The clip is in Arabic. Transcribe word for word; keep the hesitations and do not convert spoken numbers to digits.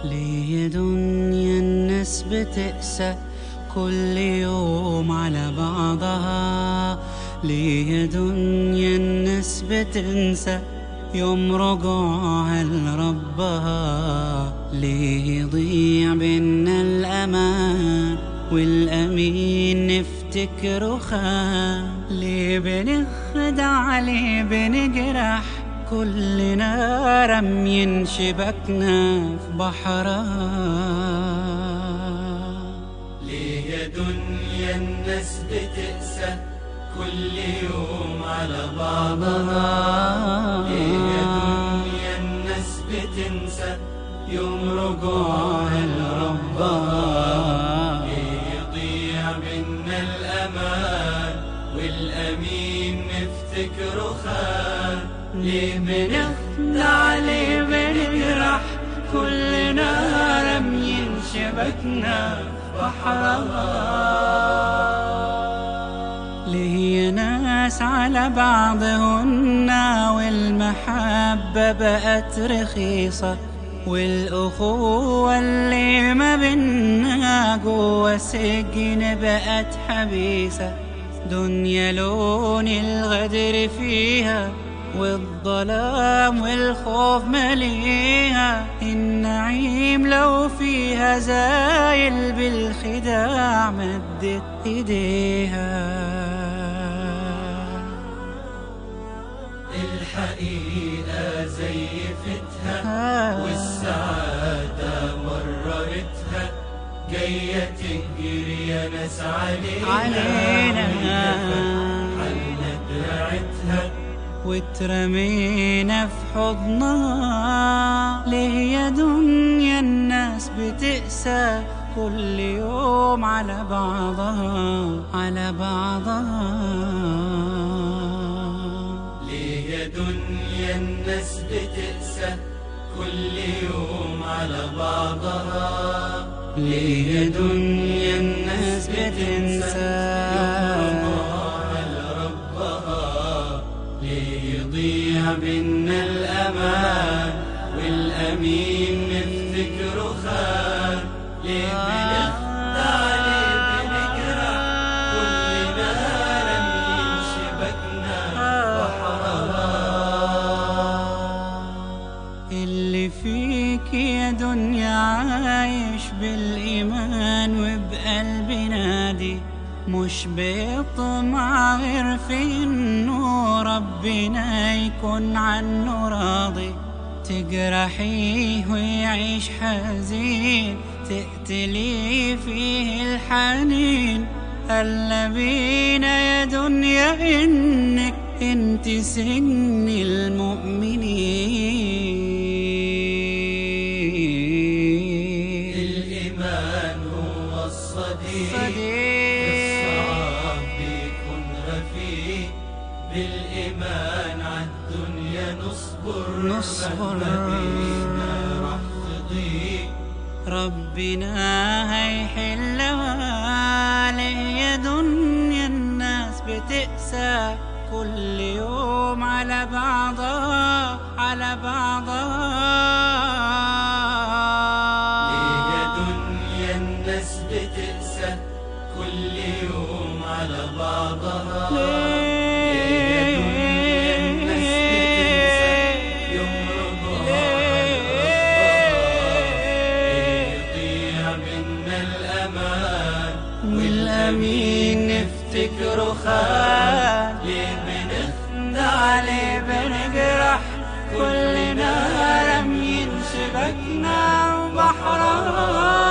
ليه دنيا الناس بتقسى كل يوم على بعضها؟ ليه دنيا الناس بتنسى يوم رجوعها لربها؟ ليه يضيع بينا الأمان والأمين نفتكره خان؟ ليه بنخدع، ليه بنجرح كلنا رمين شبكنا في بحرها؟ ليه يا دنيا الناس بتقسى كل يوم على بعضها؟ ليه يا دنيا الناس بتنسى يوم رجوعها لربها؟ ليه يضيع منا الأمان والأمين نفتكره خان؟ ليه بنخدع، ليه بنجرح كلنا رميين شبكنا في بحرها؟ ليه يا ناس على بعضهن والمحبة بقت رخيصة، والأخوة اللي ما بينا جوا سجن بقت حبيسة؟ دنيا لون الغدر فيها والظلام والخوف مليها، النعيم لو فيها زايل بالخداع مدت ايديها. الحقيقة زيفتها والسعادة مررتها، جاية تجري يا ناس علينا علينا حلنا دراعتها واترمينا في حضنها. ليه يا دنيا الناس بتقسى كل يوم على بعضها على بعضها؟ ليه يا دنيا الناس بتقسى كل يوم على بعضها؟ ليه يا دنيا الناس بتنسى يضيع بينا الأمان والأمين نفتكره خان؟ ليه بنخدع، ليه بنجرح كلنا رميين شبكنا بحرها؟ اللي فيك يا دنيا عايش بالإيمان وبقلب نادي، مش بيطمع غير في إنه ربنا يكون عنه راضي. تجرحيه ويعيش حزين، تقتلي فيه الحنين. هلا بينا يا دنيا إنك انت سجن المؤمنين. الإيمان هو الصديق، بالإيمان عالدنيا نصبر نصبر مهما راح تضيق، ربنا هيحلها. ليه يا دنيا الناس بتقسى كل يوم على بعضها على بعضها؟ ليه يا دنيا الناس بتقسى كل يوم على بعضها؟ والأمين نفتكره خان؟ ليه بنخدع، ليه بنجرح كلنا رميين شبكنا بحرها؟